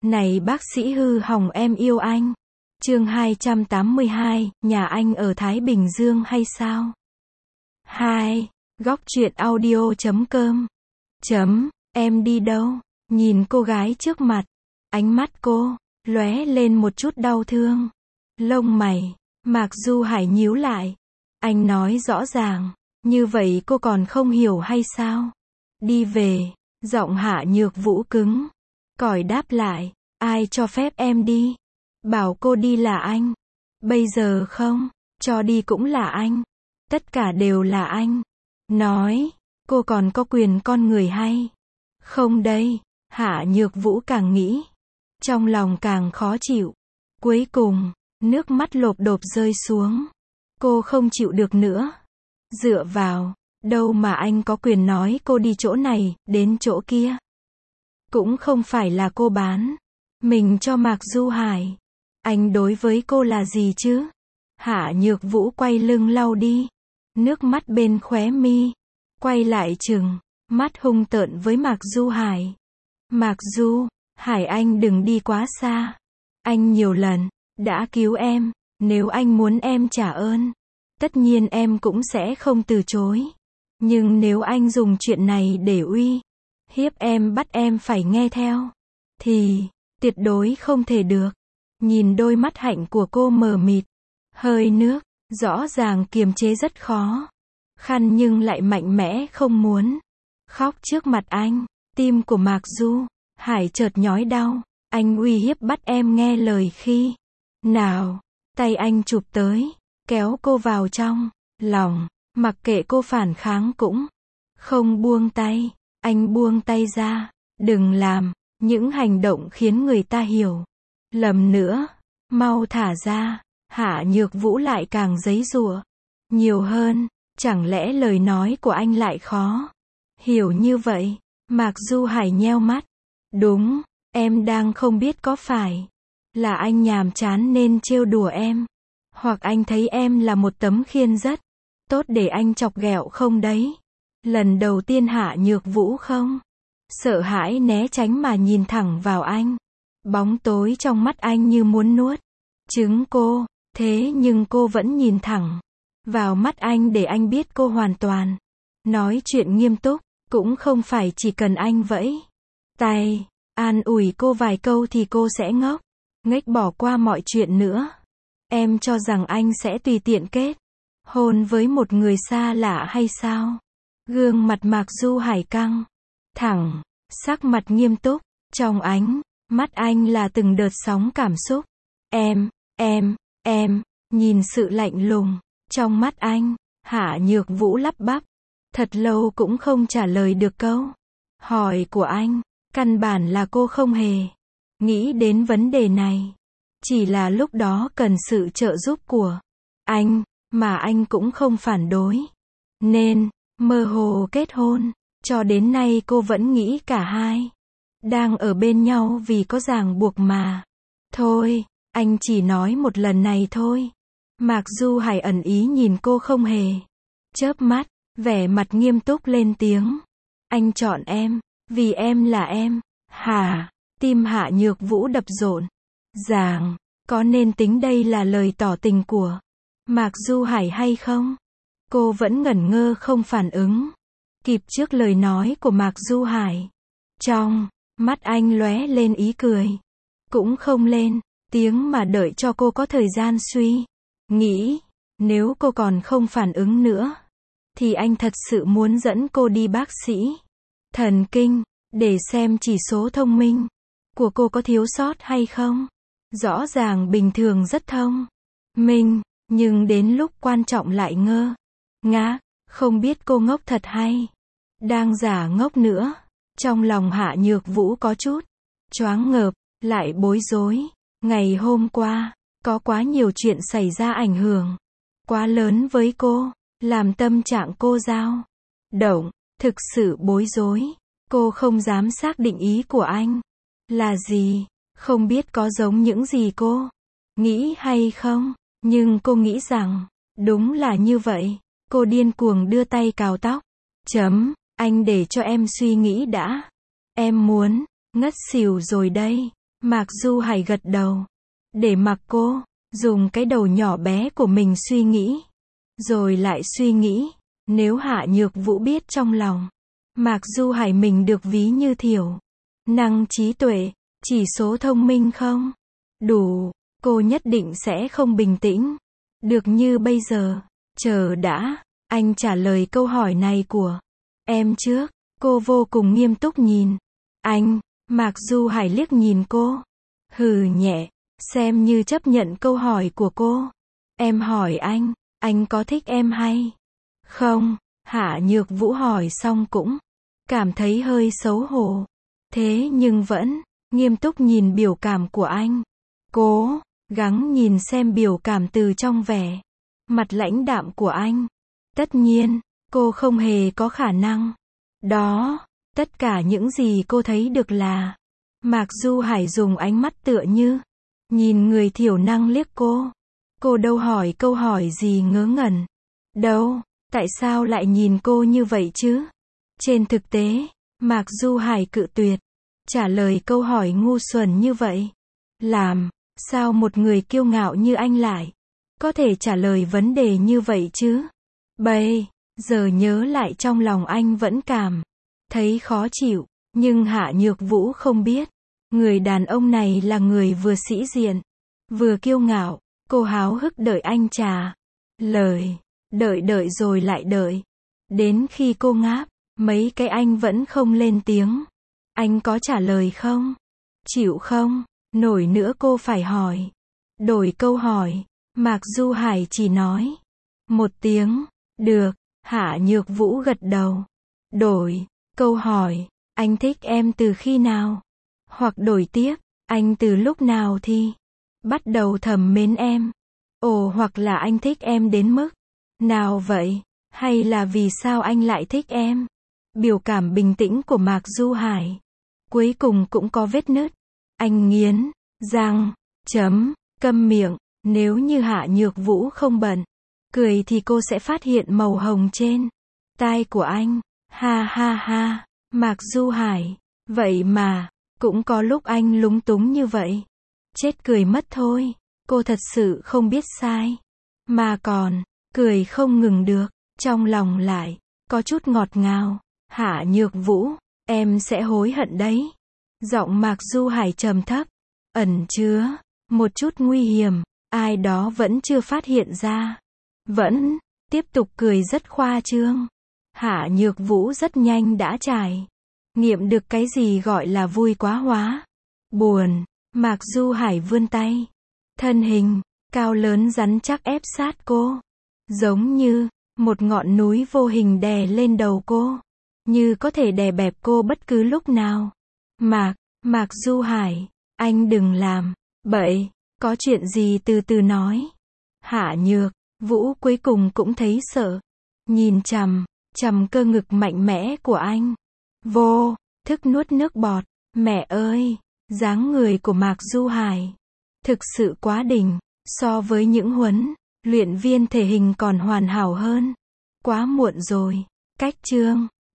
Này bác sĩ hư hỏng em yêu anh. Chương 282, nhà anh ở Thái Bình Dương hay sao? 2. Góc truyện audio.com. Em đi đâu? Nhìn cô gái trước mặt. Ánh mắt cô lóe lên một chút đau thương. Lông mày Mạc Du Hải nhíu lại. Anh nói rõ ràng, như vậy cô còn không hiểu hay sao? Đi về. Giọng Hạ Nhược Vũ cứng cỏi đáp lại. Ai cho phép em đi? Bảo cô đi là anh. Bây giờ không cho đi cũng là anh. Tất cả đều là anh. Nói, cô còn có quyền con người hay không đây? Hạ Nhược Vũ càng nghĩ, trong lòng càng khó chịu. Cuối cùng, nước mắt lộp độp rơi xuống. Cô không chịu được nữa. Dựa vào đâu mà anh có quyền nói cô đi chỗ này, đến chỗ kia? Cũng không phải là cô bán mình cho Mạc Du Hải. Anh đối với cô là gì chứ? Hạ Nhược Vũ quay lưng lau đi nước mắt bên khóe mi, quay lại trừng mắt hung tợn với Mạc Du Hải. Mạc Du Hải, anh đừng đi quá xa. Anh nhiều lần đã cứu em, nếu anh muốn em trả ơn, tất nhiên em cũng sẽ không từ chối. Nhưng nếu anh dùng chuyện này để uy hiếp em, bắt em phải nghe theo, thì tuyệt đối không thể được. Nhìn đôi mắt hạnh của cô mờ mịt, hơi nước, rõ ràng kiềm chế rất khó khăn nhưng lại mạnh mẽ không muốn khóc trước mặt anh. Tim của Mạc Du Hải chợt nhói đau. Anh uy hiếp bắt em nghe lời khi nào? Tay anh chụp tới, kéo cô vào trong lòng, mặc kệ cô phản kháng cũng không buông tay. Anh buông tay ra. Đừng làm những hành động khiến người ta hiểu lầm nữa. Mau thả ra. Hạ Nhược Vũ lại càng giãy giụa nhiều hơn. Chẳng lẽ lời nói của anh lại khó hiểu như vậy? Mạc Du Hải nheo mắt. Đúng, em đang không biết có phải là anh nhàm chán nên trêu đùa em, hoặc anh thấy em là một tấm khiên rất tốt để anh chọc ghẹo không đấy? Lần đầu tiên Hạ Nhược Vũ không sợ hãi né tránh mà nhìn thẳng vào anh. Bóng tối trong mắt anh như muốn nuốt trứng cô. Thế nhưng cô vẫn nhìn thẳng vào mắt anh để anh biết cô hoàn toàn nói chuyện nghiêm túc. Cũng không phải chỉ cần anh vẫy tay an ủi cô vài câu thì cô sẽ ngốc nghếch bỏ qua mọi chuyện nữa. Em cho rằng anh sẽ tùy tiện kết hôn với một người xa lạ hay sao? Gương mặt Mạc Du Hải căng thẳng, sắc mặt nghiêm túc. Trong ánh mắt anh là từng đợt sóng cảm xúc. Em nhìn sự lạnh lùng trong mắt anh. Hạ Nhược Vũ lắp bắp thật lâu cũng không trả lời được câu hỏi của anh. Căn bản là cô không hề nghĩ đến vấn đề này. Chỉ là lúc đó cần sự trợ giúp của anh, mà anh cũng không phản đối. Nên, mơ hồ kết hôn. Cho đến nay cô vẫn nghĩ cả hai đang ở bên nhau vì có ràng buộc mà thôi. Anh chỉ nói một lần này thôi. Mạc Du Hải ẩn ý nhìn cô không hề chớp mắt, vẻ mặt nghiêm túc lên tiếng. Anh chọn em vì em là em. Hả? Tim Hạ Nhược Vũ đập rộn ràng. Có nên tính đây là lời tỏ tình của Mạc Du Hải hay không? Cô vẫn ngẩn ngơ không phản ứng kịp trước lời nói của Mạc Du Hải. Trong mắt anh lóe lên ý cười. Cũng không lên tiếng mà đợi cho cô có thời gian suy nghĩ. Nếu cô còn không phản ứng nữa, thì anh thật sự muốn dẫn cô đi bác sĩ thần kinh, để xem chỉ số thông minh của cô có thiếu sót hay không. Rõ ràng bình thường rất thông minh, nhưng đến lúc quan trọng lại ngơ ngác, không biết cô ngốc thật hay đang giả ngốc nữa. Trong lòng Hạ Nhược Vũ có chút choáng ngợp, lại bối rối. Ngày hôm qua, có quá nhiều chuyện xảy ra ảnh hưởng quá lớn với cô, làm tâm trạng cô dao động, thực sự bối rối. Cô không dám xác định ý của anh là gì, không biết có giống những gì cô nghĩ hay không, nhưng cô nghĩ rằng đúng là như vậy. Cô điên cuồng đưa tay cào tóc. Anh để cho em suy nghĩ đã. Em muốn ngất xỉu rồi đây. Mạc Du Hải gật đầu. Để mặc cô, dùng cái đầu nhỏ bé của mình suy nghĩ. Rồi lại suy nghĩ, nếu Hạ Nhược Vũ biết trong lòng, Mạc Du Hải mình được ví như thiểu năng trí tuệ, chỉ số thông minh không đủ, cô nhất định sẽ không bình tĩnh được như bây giờ. Chờ đã, anh trả lời câu hỏi này của em trước. Cô vô cùng nghiêm túc nhìn anh. Mạc Du Hải liếc nhìn cô, hừ nhẹ, xem như chấp nhận câu hỏi của cô. Em hỏi anh có thích em hay không? Hạ Nhược Vũ hỏi xong cũng cảm thấy hơi xấu hổ. Thế nhưng vẫn nghiêm túc nhìn biểu cảm của anh. Cố gắng nhìn xem biểu cảm từ trong vẻ mặt lãnh đạm của anh. Tất nhiên, cô không hề có khả năng đó. Tất cả những gì cô thấy được là Mạc Du Hải dùng ánh mắt tựa như nhìn người thiểu năng liếc cô. Cô đâu hỏi câu hỏi gì ngớ ngẩn đâu. Tại sao lại nhìn cô như vậy chứ? Trên thực tế, Mạc Du Hải cự tuyệt trả lời câu hỏi ngu xuẩn như vậy. Làm sao một người kiêu ngạo như anh lại có thể trả lời vấn đề như vậy chứ? Bây giờ nhớ lại trong lòng anh vẫn cảm thấy khó chịu. Nhưng Hạ Nhược Vũ không biết, người đàn ông này là người vừa sĩ diện, vừa kiêu ngạo. Cô háo hức đợi anh trả lời. Đợi rồi lại đợi. Đến khi cô ngáp mấy cái anh vẫn không lên tiếng. Anh có trả lời không? Chịu không? Nổi nữa cô phải hỏi. Đổi câu hỏi. Mạc Du Hải chỉ nói một tiếng. Được. Hạ Nhược Vũ gật đầu. Đổi câu hỏi. Anh thích em từ khi nào? Hoặc đổi tiếp. Anh từ lúc nào thì bắt đầu thầm mến em? Ồ, hoặc là anh thích em đến mức nào vậy? Hay là vì sao anh lại thích em? Biểu cảm bình tĩnh của Mạc Du Hải cuối cùng cũng có vết nứt. Anh nghiến răng, câm miệng. Nếu như Hạ Nhược Vũ không bận cười thì cô sẽ phát hiện màu hồng trên tai của anh. Ha ha ha. Mạc Du Hải, vậy mà cũng có lúc anh lúng túng như vậy. Chết cười mất thôi. Cô thật sự không biết sai, mà còn cười không ngừng được. Trong lòng lại có chút ngọt ngào. Hạ Nhược Vũ, em sẽ hối hận đấy. Giọng Mạc Du Hải trầm thấp, ẩn chứa một chút nguy hiểm. Ai đó vẫn chưa phát hiện ra. Vẫn tiếp tục cười rất khoa trương. Hạ Nhược Vũ rất nhanh đã trải nghiệm được cái gì gọi là vui quá hóa buồn. Mạc Du Hải vươn tay, thân hình cao lớn rắn chắc ép sát cô, giống như một ngọn núi vô hình đè lên đầu cô, như có thể đè bẹp cô bất cứ lúc nào. Mạc Du Hải, anh đừng làm bậy, có chuyện gì từ từ nói. Hạ Nhược Vũ cuối cùng cũng thấy sợ, nhìn chằm cơ ngực mạnh mẽ của anh, vô thức nuốt nước bọt. Mẹ ơi, dáng người của Mạc Du Hải thực sự quá đỉnh, so với những huấn luyện viên thể hình còn hoàn hảo hơn. Quá muộn rồi. Cách chương